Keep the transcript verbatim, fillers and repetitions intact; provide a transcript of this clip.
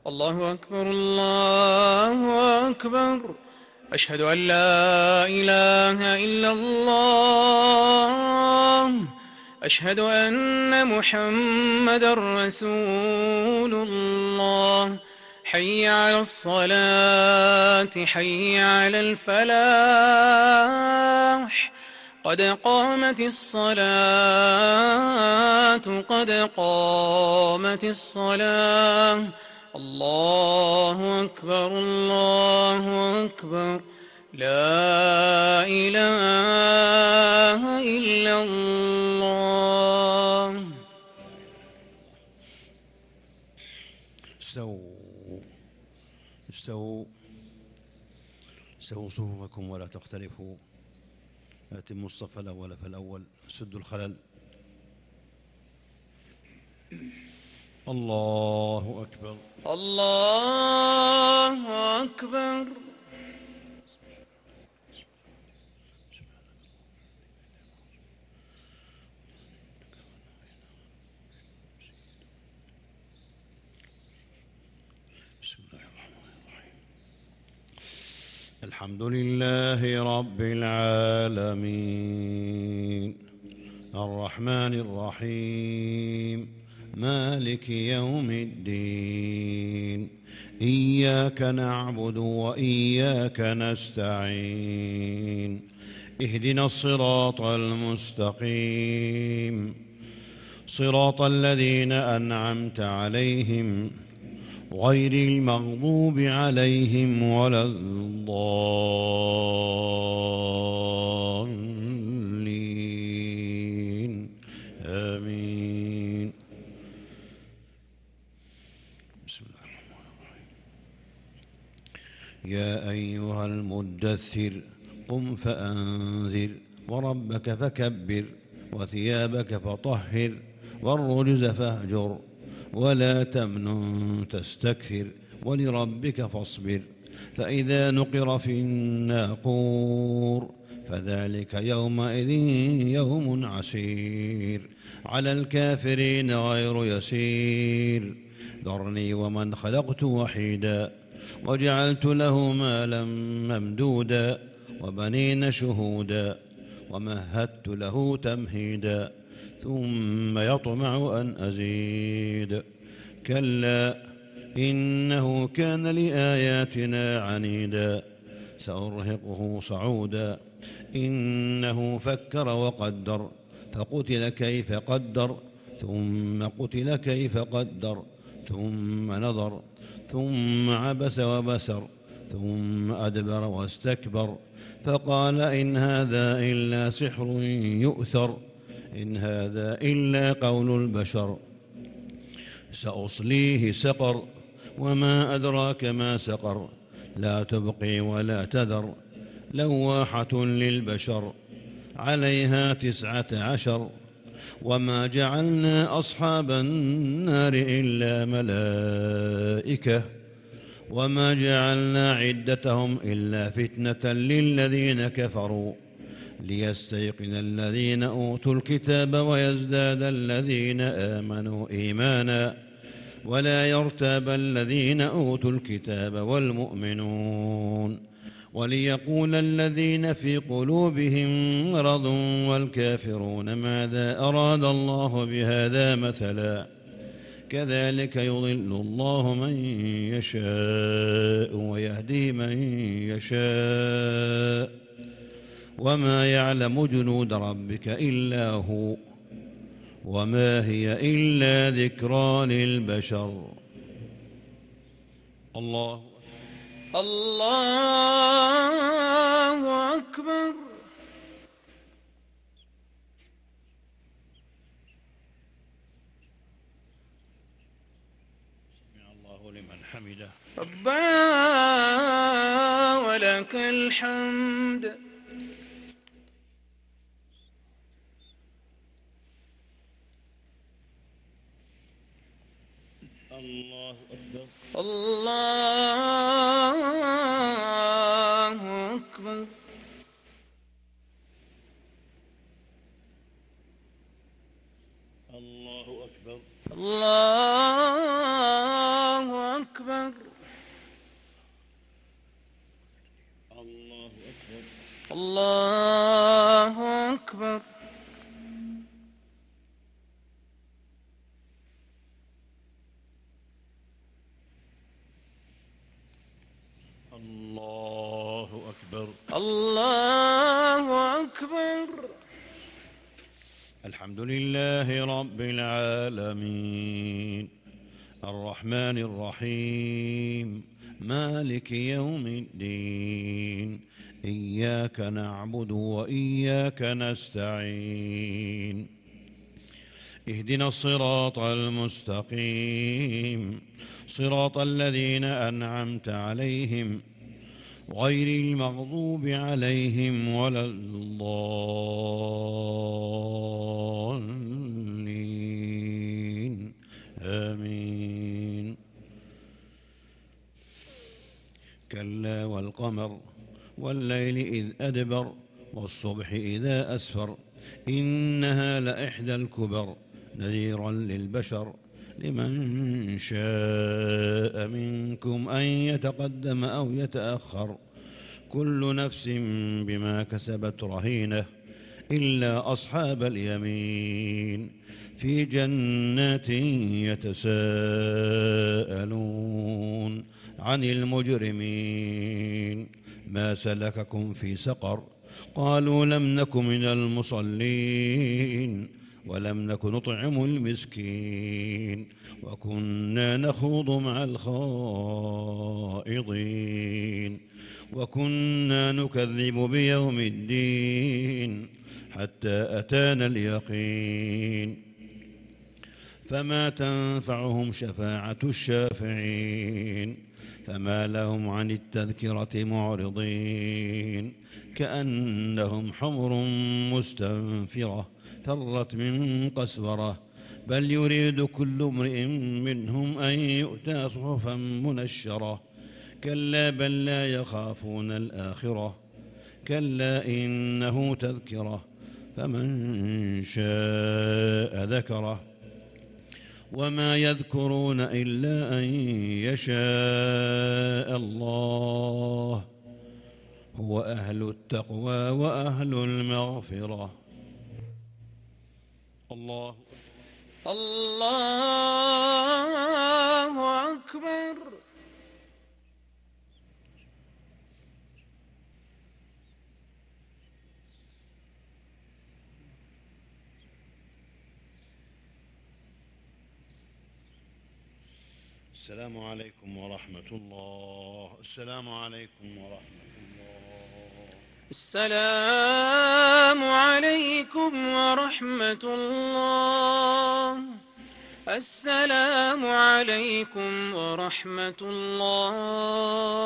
الله أكبر الله أكبر. أشهد أن لا إله إلا الله. أشهد أن محمدًا رسول الله. حي على الصلاة حي على الفلاح. قد قامت الصلاة قد قامت الصلاة. الله أكبر الله أكبر. لا إله إلا الله. استووا استووا استووا صفوفكم ولا تختلفوا. أتموا الصف الأول فالأول. سدوا الخلل. الله أكبر الله أكبر. بسم الله الرحمن الرحيم. الحمد لله رب العالمين الرحمن الرحيم مالك يوم الدين. إياك نعبد وإياك نستعين. اهدنا الصراط المستقيم صراط الذين أنعمت عليهم غير المغضوب عليهم ولا الضالين. آمين. بسم الله الرحمن الرحيم. يا أيها المدثر قم فأنذر وربك فكبر وثيابك فطهر والرجز فاهجر ولا تمنن تستكثر ولربك فاصبر. فإذا نقر في الناقور فذلك يومئذ يوم عسير على الكافرين غير يسير. ذرني ومن خلقت وحيدا وجعلت له مالا ممدودا وبنين شهودا ومهدت له تمهيدا ثم يطمع أن أزيد. كلا إنه كان لآياتنا عنيدا سأرهقه صعودا. إنه فكر وقدر فقتل كيف قدر ثم قتل كيف قدر ثم نظر ثم عبس وبسر ثم أدبر واستكبر فقال إن هذا إلا سحر يؤثر. إن هذا إلا قول البشر. سأصليه سقر وما أدراك ما سقر. لا تبقي ولا تذر لواحة للبشر عليها تسعة عشر. وما جعلنا أصحاب النار إلا ملائكة وما جعلنا عدتهم إلا فتنة للذين كفروا ليستيقن الذين أوتوا الكتاب ويزداد الذين آمنوا إيمانا ولا يرتاب الذين أوتوا الكتاب والمؤمنون وليقول الذين في قلوبهم مرض والكافرون ماذا أراد الله بهذا مثلا. كذلك يضل الله من يشاء ويهدي من يشاء وما يعلم جنود ربك إلا هو وما هي إلا ذكرى للبشر. الله الله أكبر. سمع الله لمن حمده. ربنا ولك الحمد. الله أكبر. الله أكبر. الله أكبر. الله أكبر. الله أكبر. الحمد لله رب العالمين الرحمن الرحيم مالك يوم الدين إياك نعبد وإياك نستعين اهدنا الصراط المستقيم صراط الذين أنعمت عليهم غير المغضوب عليهم ولا الضالين آمين. كلا والقمر والليل إذ أدبر والصبح إذا أسفر إنها لإحدى الكبر نذيرا للبشر لمن شاء منكم أن يتقدم أو يتأخر كل نفس بما كسبت رهينة إلا أصحاب اليمين في جنات يتساءلون عن المجرمين ما سلككم في سقر قالوا لم نك من المصلين ولم نك نطعم المسكين وكنا نخوض مع الخائضين وكنا نكذب بيوم الدين حتى أتانا اليقين فما تنفعهم شفاعة الشافعين فما لهم عن التذكرة معرضين كأنهم حمر مستنفرة فرت من قسورة بل يريد كل امرئ منهم أن يؤتى صحفا منشرة كلا بل لا يخافون الآخرة كلا إنه تذكرة فمن شاء ذكره وما يذكرون إلا أن يشاء الله هو أهل التقوى وأهل المغفرة. الله الله أكبر. السلام عليكم ورحمة الله. السلام عليكم ورحمة الله. السلام عليكم ورحمة الله. السلام عليكم ورحمة الله.